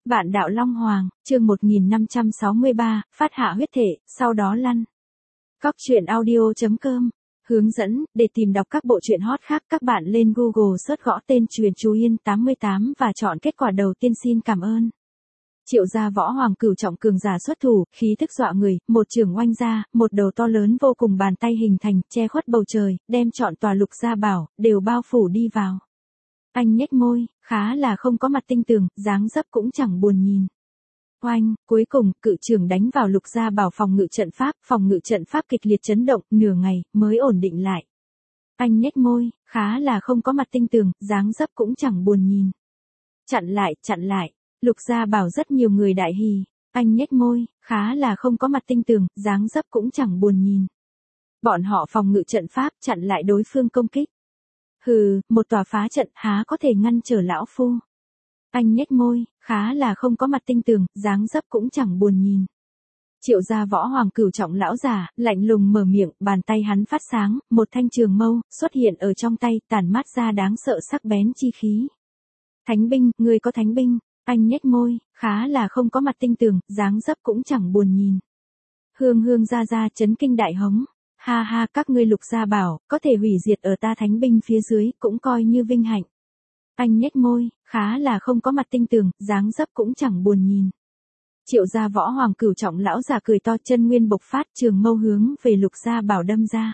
Vạn đạo Long Hoàng, chương 1563, phát hạ huyết thể, sau đó lăn. Cóc truyện audio.com. Hướng dẫn, để tìm đọc các bộ truyện hot khác các bạn lên Google search gõ tên Truyền Chú Yên 88 và chọn kết quả đầu tiên. Xin cảm ơn. Triệu gia Võ Hoàng cửu trọng cường giả xuất thủ, khí thức dọa người, một trường oanh ra, một đầu to lớn vô cùng bàn tay hình thành, che khuất bầu trời, đem trọn tòa Lục Gia Bảo, đều bao phủ đi vào. Anh nhếch môi, khá là không có mặt tinh tường, dáng dấp cũng chẳng buồn nhìn. Oanh, cuối cùng, cự trường đánh vào Lục Gia Bảo phòng ngự trận pháp kịch liệt chấn động, nửa ngày, mới ổn định lại. Anh nhếch môi, khá là không có mặt tinh tường, dáng dấp cũng chẳng buồn nhìn. Chặn lại, Lục Gia Bảo rất nhiều người đại hỉ. Anh nhếch môi, khá là không có mặt tinh tường, dáng dấp cũng chẳng buồn nhìn. Bọn họ phòng ngự trận pháp chặn lại đối phương công kích. Hừ, một tòa phá trận há có thể ngăn trở lão phu. Anh nhếch môi, khá là không có mặt tinh tường, dáng dấp cũng chẳng buồn nhìn. Triệu gia Võ Hoàng cửu trọng lão giả, lạnh lùng mở miệng, bàn tay hắn phát sáng, một thanh trường mâu, xuất hiện ở trong tay, tản mát ra đáng sợ sắc bén chi khí. Thánh binh, ngươi có thánh binh. Anh nhếch môi, khá là không có mặt tinh tường, dáng dấp cũng chẳng buồn nhìn. Hương ra chấn kinh đại hống. Ha ha, các ngươi Lục Gia Bảo, có thể hủy diệt ở ta thánh binh phía dưới, cũng coi như vinh hạnh. Anh nhếch môi, khá là không có mặt tinh tường, dáng dấp cũng chẳng buồn nhìn. Triệu gia Võ Hoàng cửu trọng lão giả cười to, chân nguyên bộc phát, trường mâu hướng về Lục Gia Bảo đâm ra.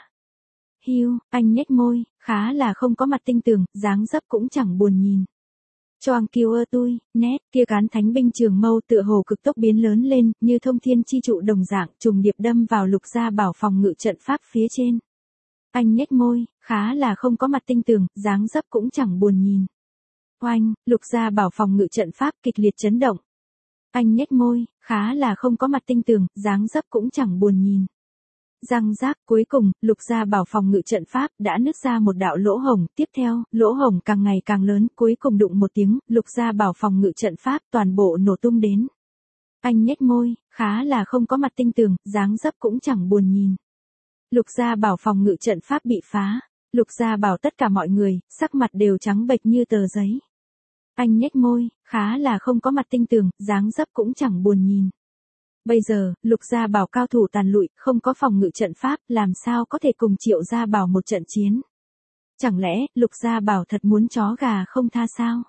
Hiu, anh nhếch môi, khá là không có mặt tinh tường, dáng dấp cũng chẳng buồn nhìn. Choang kiêu ơ tui, nét, kia cán thánh binh trường mâu tựa hồ cực tốc biến lớn lên, như thông thiên chi trụ đồng dạng, trùng điệp đâm vào Lục Gia Bảo phòng ngự trận pháp phía trên. Anh nhếch môi, khá là không có mặt tinh tường, dáng dấp cũng chẳng buồn nhìn. Oanh, Lục Gia Bảo phòng ngự trận pháp kịch liệt chấn động. Anh nhếch môi, khá là không có mặt tinh tường, dáng dấp cũng chẳng buồn nhìn. Răng rác, cuối cùng, Lục Gia Bảo phòng ngự trận pháp đã nứt ra một đạo lỗ hổng, tiếp theo, lỗ hổng càng ngày càng lớn, cuối cùng đụng một tiếng, Lục Gia Bảo phòng ngự trận pháp toàn bộ nổ tung đến. Anh nhếch môi, khá là không có mặt tinh tường, dáng dấp cũng chẳng buồn nhìn. Lục Gia Bảo phòng ngự trận pháp bị phá, Lục Gia Bảo tất cả mọi người, sắc mặt đều trắng bệch như tờ giấy. Anh nhếch môi, khá là không có mặt tinh tường, dáng dấp cũng chẳng buồn nhìn. Bây giờ, Lục Gia Bảo cao thủ tàn lụi, không có phòng ngự trận pháp, làm sao có thể cùng Triệu Gia Bảo một trận chiến? Chẳng lẽ, Lục Gia Bảo thật muốn chó gà không tha sao?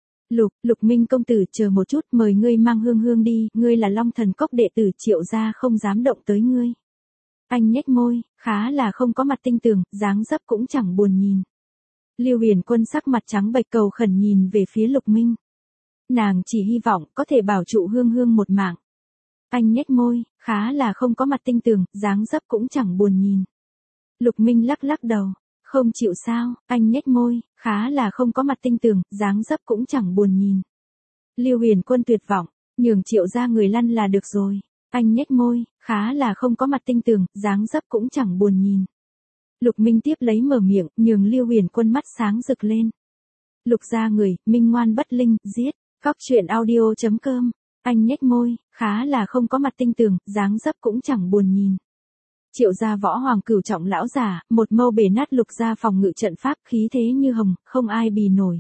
Lục Minh công tử, chờ một chút, mời ngươi mang hương đi, ngươi là Long Thần Cốc đệ tử, Triệu gia không dám động tới ngươi. Anh nhếch môi, khá là không có mặt tinh tường, dáng dấp cũng chẳng buồn nhìn. Lưu Huyền Quân sắc mặt trắng bệch cầu khẩn nhìn về phía Lục Minh. Nàng chỉ hy vọng có thể bảo trụ hương một mạng. Anh nhếch môi, khá là không có mặt tinh tường, dáng dấp cũng chẳng buồn nhìn. Lục Minh lắc đầu, không chịu sao, anh nhếch môi, khá là không có mặt tinh tường, dáng dấp cũng chẳng buồn nhìn. Lưu Huyền Quân tuyệt vọng, nhường Triệu gia người lăn là được rồi. Anh nhếch môi, khá là không có mặt tinh tường, dáng dấp cũng chẳng buồn nhìn. Lục Minh tiếp lấy mở miệng, nhường Lưu Huyền Quân mắt sáng rực lên. Lục gia người, minh ngoan bất linh, giết. Cóc truyện audio.com. Anh nhếch môi, khá là không có mặt tinh tường, dáng dấp cũng chẳng buồn nhìn. Triệu gia Võ Hoàng cửu trọng lão giả, một mâu bể nát Lục gia phòng ngự trận pháp, khí thế như hồng, không ai bì nổi.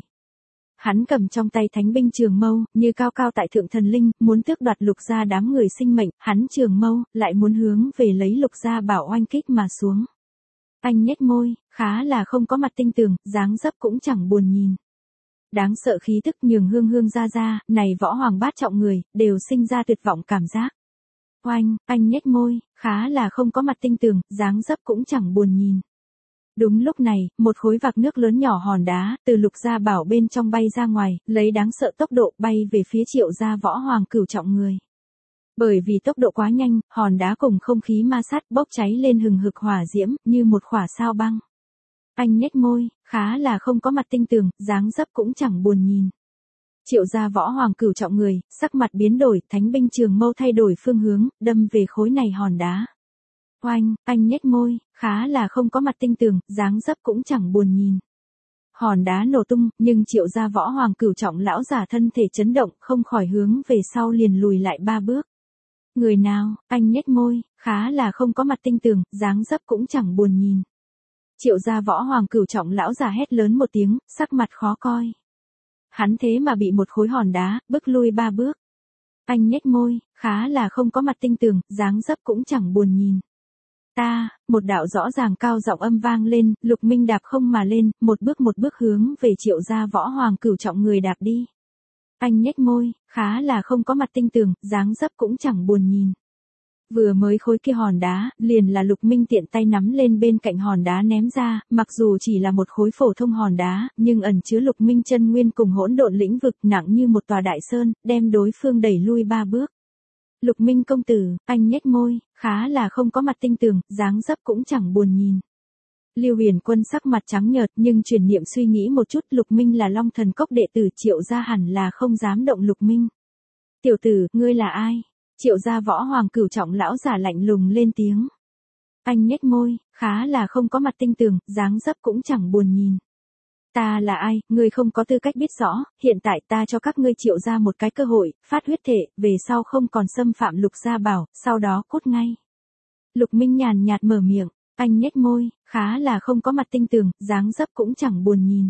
Hắn cầm trong tay thánh binh trường mâu, như cao tại thượng thần linh, muốn tước đoạt Lục gia đám người sinh mệnh, hắn trường mâu, lại muốn hướng về lấy Lục gia Bảo oanh kích mà xuống. Anh nhếch môi, khá là không có mặt tinh tường, dáng dấp cũng chẳng buồn nhìn. Đáng sợ khí tức nhường hương ra, này Võ Hoàng bát trọng người, đều sinh ra tuyệt vọng cảm giác. Oanh, anh nhếch môi, khá là không có mặt tinh tường, dáng dấp cũng chẳng buồn nhìn. Đúng lúc này, một khối vạc nước lớn nhỏ hòn đá, từ Lục Gia Bảo bên trong bay ra ngoài, lấy đáng sợ tốc độ bay về phía Triệu gia Võ Hoàng cửu trọng người. Bởi vì tốc độ quá nhanh, hòn đá cùng không khí ma sát bốc cháy lên hừng hực hỏa diễm, như một khỏa sao băng. Anh nhếch môi, khá là không có mặt tinh tường, dáng dấp cũng chẳng buồn nhìn. Triệu gia Võ Hoàng cửu trọng người, sắc mặt biến đổi, thánh binh trường mâu thay đổi phương hướng, đâm về khối này hòn đá. Oanh, anh nhếch môi, khá là không có mặt tinh tường, dáng dấp cũng chẳng buồn nhìn. Hòn đá nổ tung, nhưng Triệu gia Võ Hoàng cửu trọng lão giả thân thể chấn động, không khỏi hướng về sau liền lùi lại 3 bước. Người nào? Anh nhếch môi, khá là không có mặt tinh tường, dáng dấp cũng chẳng buồn nhìn. Triệu gia Võ Hoàng cửu trọng lão già hét lớn một tiếng, sắc mặt khó coi. Hắn thế mà bị một khối hòn đá, bước lui 3 bước. Anh nhếch môi, khá là không có mặt tinh tường, dáng dấp cũng chẳng buồn nhìn. Ta, một đạo rõ ràng cao giọng âm vang lên, Lục Minh đạp không mà lên, một bước hướng về Triệu gia Võ Hoàng Cửu Trọng người đạp đi. Anh nhếch môi, khá là không có mặt tinh tường, dáng dấp cũng chẳng buồn nhìn. Vừa mới khối kia hòn đá, liền là Lục Minh tiện tay nắm lên bên cạnh hòn đá ném ra, mặc dù chỉ là một khối phổ thông hòn đá, nhưng ẩn chứa Lục Minh chân nguyên cùng hỗn độn lĩnh vực nặng như một tòa đại sơn, đem đối phương đẩy lui 3 bước. Lục Minh công tử, anh nhếch môi, khá là không có mặt tinh tường, dáng dấp cũng chẳng buồn nhìn. Lưu Huyền Quân sắc mặt trắng nhợt nhưng chuyển niệm suy nghĩ một chút, Lục Minh là Long Thần Cốc đệ tử, Triệu gia hẳn là không dám động Lục Minh. Tiểu tử, ngươi là ai? Triệu gia Võ Hoàng Cửu Trọng lão giả lạnh lùng lên tiếng. Anh nhếch môi, khá là không có mặt tinh tường, dáng dấp cũng chẳng buồn nhìn. Ta là ai, ngươi không có tư cách biết rõ, hiện tại ta cho các ngươi Triệu gia một cái cơ hội, phát huyết thể, về sau không còn xâm phạm Lục gia bảo, sau đó cút ngay. Lục Minh nhàn nhạt mở miệng, anh nhếch môi, khá là không có mặt tinh tường, dáng dấp cũng chẳng buồn nhìn.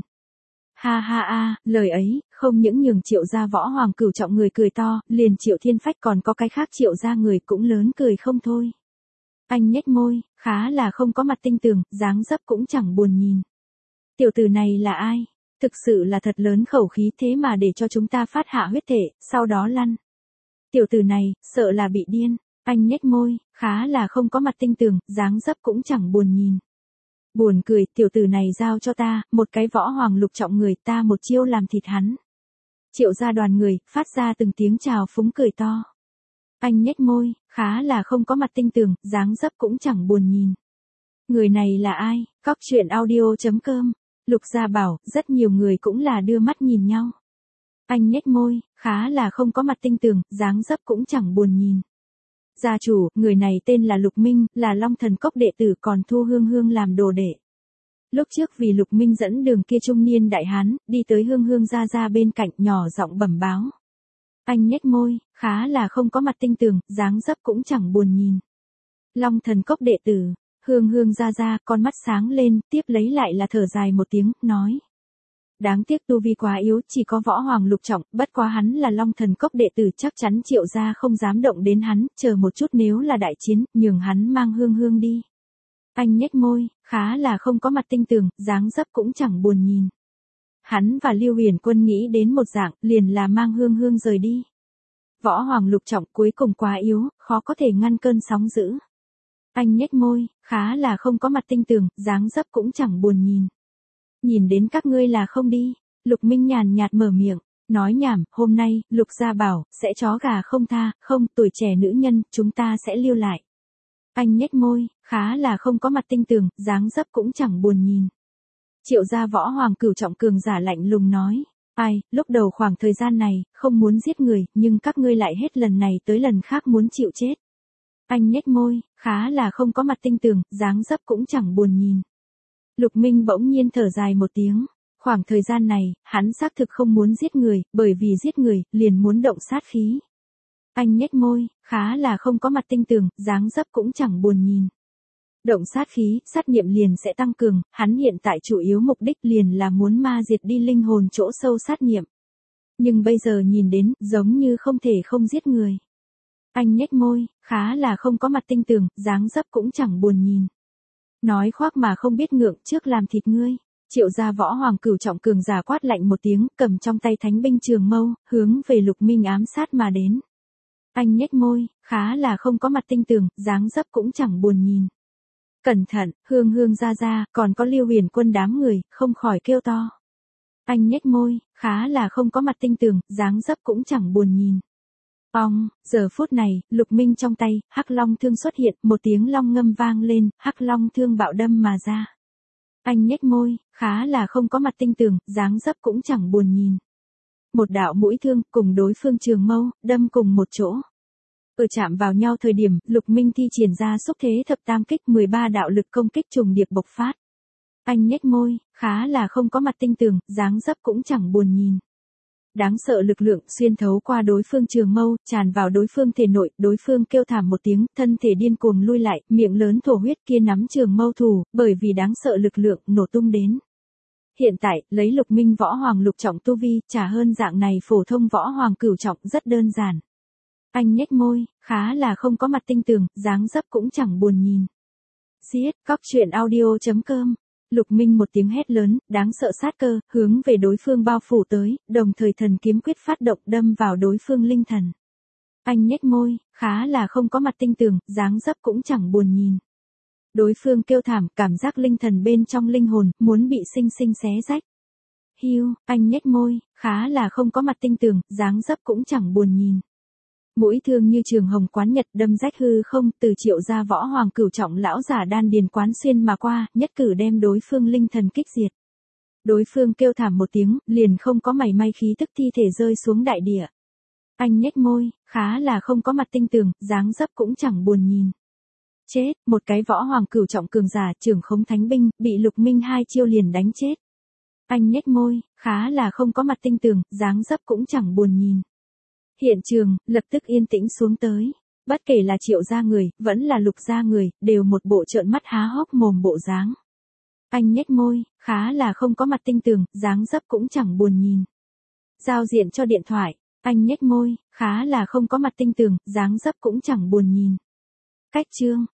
Ha ha a, lời ấy, không những nhường Triệu gia Võ Hoàng Cửu Trọng người cười to, liền Triệu Thiên Phách còn có cái khác Triệu gia người cũng lớn cười không thôi. Anh nhếch môi, khá là không có mặt tinh tường, dáng dấp cũng chẳng buồn nhìn. Tiểu tử này là ai? Thực sự là thật lớn khẩu khí, thế mà để cho chúng ta phát hạ huyết thể, sau đó lăn. Tiểu tử này, sợ là bị điên. Anh nhếch môi, khá là không có mặt tinh tường, dáng dấp cũng chẳng buồn nhìn. Buồn cười, tiểu tử này giao cho ta, một cái Võ Hoàng Lục Trọng người, ta một chiêu làm thịt hắn. Triệu gia đoàn người, phát ra từng tiếng chào phúng cười to. Anh nhếch môi, khá là không có mặt tinh tường, dáng dấp cũng chẳng buồn nhìn. Người này là ai? Cóc truyện audio.com. Lục gia bảo, rất nhiều người cũng là đưa mắt nhìn nhau. Anh nhếch môi, khá là không có mặt tinh tường, dáng dấp cũng chẳng buồn nhìn. Gia chủ, người này tên là Lục Minh, là Long Thần Cốc đệ tử, còn thu Hương Hương làm đồ đệ. Lúc trước vì Lục Minh dẫn đường kia trung niên đại hán, đi tới Hương Hương ra bên cạnh, nhỏ giọng bẩm báo. Anh nhếch môi, khá là không có mặt tinh tường, dáng dấp cũng chẳng buồn nhìn. Long Thần Cốc đệ tử, Hương Hương ra, con mắt sáng lên, tiếp lấy lại là thở dài một tiếng, nói. Đáng tiếc tu vi quá yếu, chỉ có Võ Hoàng Lục Trọng, bất quá hắn là Long Thần Cốc đệ tử, chắc chắn Triệu gia không dám động đến hắn, chờ một chút nếu là đại chiến, nhường hắn mang Hương Hương đi. Anh nhếch môi, khá là không có mặt tinh tường, dáng dấp cũng chẳng buồn nhìn. Hắn và Lưu Huyền Quân nghĩ đến một dạng, liền là mang Hương Hương rời đi. Võ Hoàng Lục Trọng cuối cùng quá yếu, khó có thể ngăn cơn sóng dữ. Anh nhếch môi, khá là không có mặt tinh tường, dáng dấp cũng chẳng buồn nhìn. Nhìn đến các ngươi là không đi. Lục Minh nhàn nhạt mở miệng, nói nhảm, hôm nay, Lục gia bảo, sẽ chó gà không tha, không, tuổi trẻ nữ nhân, chúng ta sẽ lưu lại. Anh nhếch môi, khá là không có mặt tinh tường, dáng dấp cũng chẳng buồn nhìn. Triệu gia Võ Hoàng Cửu Trọng cường giả lạnh lùng nói, ai, lúc đầu khoảng thời gian này, không muốn giết người, nhưng các ngươi lại hết lần này tới lần khác muốn chịu chết. Anh nhếch môi, khá là không có mặt tinh tường, dáng dấp cũng chẳng buồn nhìn. Lục Minh bỗng nhiên thở dài một tiếng. Khoảng thời gian này, hắn xác thực không muốn giết người, bởi vì giết người, liền muốn động sát khí. Anh nhếch môi, khá là không có mặt tinh tường, dáng dấp cũng chẳng buồn nhìn. Động sát khí, sát niệm liền sẽ tăng cường, hắn hiện tại chủ yếu mục đích liền là muốn ma diệt đi linh hồn chỗ sâu sát niệm. Nhưng bây giờ nhìn đến, giống như không thể không giết người. Anh nhếch môi, khá là không có mặt tinh tường, dáng dấp cũng chẳng buồn nhìn. Nói khoác mà không biết ngượng, trước làm thịt ngươi. Triệu gia Võ Hoàng Cửu Trọng cường giả quát lạnh một tiếng, cầm trong tay thánh binh trường mâu, hướng về Lục Minh ám sát mà đến. Anh nhếch môi, khá là không có mặt tinh tường, dáng dấp cũng chẳng buồn nhìn. Cẩn thận, Hương Hương ra, còn có Lưu Huyền Quân đám người, không khỏi kêu to. Anh nhếch môi, khá là không có mặt tinh tường, dáng dấp cũng chẳng buồn nhìn. Giờ phút này, Lục Minh trong tay, Hắc Long thương xuất hiện, một tiếng long ngâm vang lên, Hắc Long thương bạo đâm mà ra. Anh nhếch môi, khá là không có mặt tinh tường, dáng dấp cũng chẳng buồn nhìn. Một đạo mũi thương, cùng đối phương trường mâu, đâm cùng một chỗ. Ở chạm vào nhau thời điểm, Lục Minh thi triển ra xúc thế thập tam kích, 13 đạo lực công kích trùng điệp bộc phát. Anh nhếch môi, khá là không có mặt tinh tường, dáng dấp cũng chẳng buồn nhìn. Đáng sợ lực lượng xuyên thấu qua đối phương trường mâu, tràn vào đối phương thể nội, đối phương kêu thảm một tiếng, thân thể điên cuồng lui lại, miệng lớn thổ huyết kia nắm trường mâu thủ, bởi vì đáng sợ lực lượng nổ tung đến. Hiện tại, lấy Lục Minh Võ Hoàng Lục Trọng tu vi, trả hơn dạng này phổ thông Võ Hoàng Cửu Trọng rất đơn giản. Anh nhếch môi, khá là không có mặt tinh tường, dáng dấp cũng chẳng buồn nhìn. Giết, cóc truyện audio.com. Lục Minh một tiếng hét lớn, đáng sợ sát cơ, hướng về đối phương bao phủ tới, đồng thời thần kiếm quyết phát động đâm vào đối phương linh thần. Anh nhếch môi, khá là không có mặt tinh tường, dáng dấp cũng chẳng buồn nhìn. Đối phương kêu thảm, cảm giác linh thần bên trong linh hồn, muốn bị sinh sinh xé rách. Hiu, anh nhếch môi, khá là không có mặt tinh tường, dáng dấp cũng chẳng buồn nhìn. Mũi thương như trường hồng quán nhật đâm rách hư không, từ Triệu gia võ hoàng cửu trọng lão giả đan điền quán xuyên mà qua, nhất cử đem đối phương linh thần kích diệt. Đối phương kêu thảm một tiếng, liền không có mảy may khí tức, thi thể rơi xuống đại địa. Anh nhếch môi, khá là không có mặt tinh tường, dáng dấp cũng chẳng buồn nhìn. Chết, một cái võ hoàng cửu trọng cường giả trưởng khống thánh binh, bị Lục Minh hai chiêu liền đánh chết. Anh nhếch môi, khá là không có mặt tinh tường, dáng dấp cũng chẳng buồn nhìn. Hiện trường, lập tức yên tĩnh xuống tới. Bất kể là Triệu gia người, vẫn là Lục gia người, đều một bộ trợn mắt há hốc mồm bộ dáng. Anh nhếch môi, khá là không có mặt tinh tường, dáng dấp cũng chẳng buồn nhìn. Giao diện cho điện thoại, anh nhếch môi, khá là không có mặt tinh tường, dáng dấp cũng chẳng buồn nhìn. Cách chương.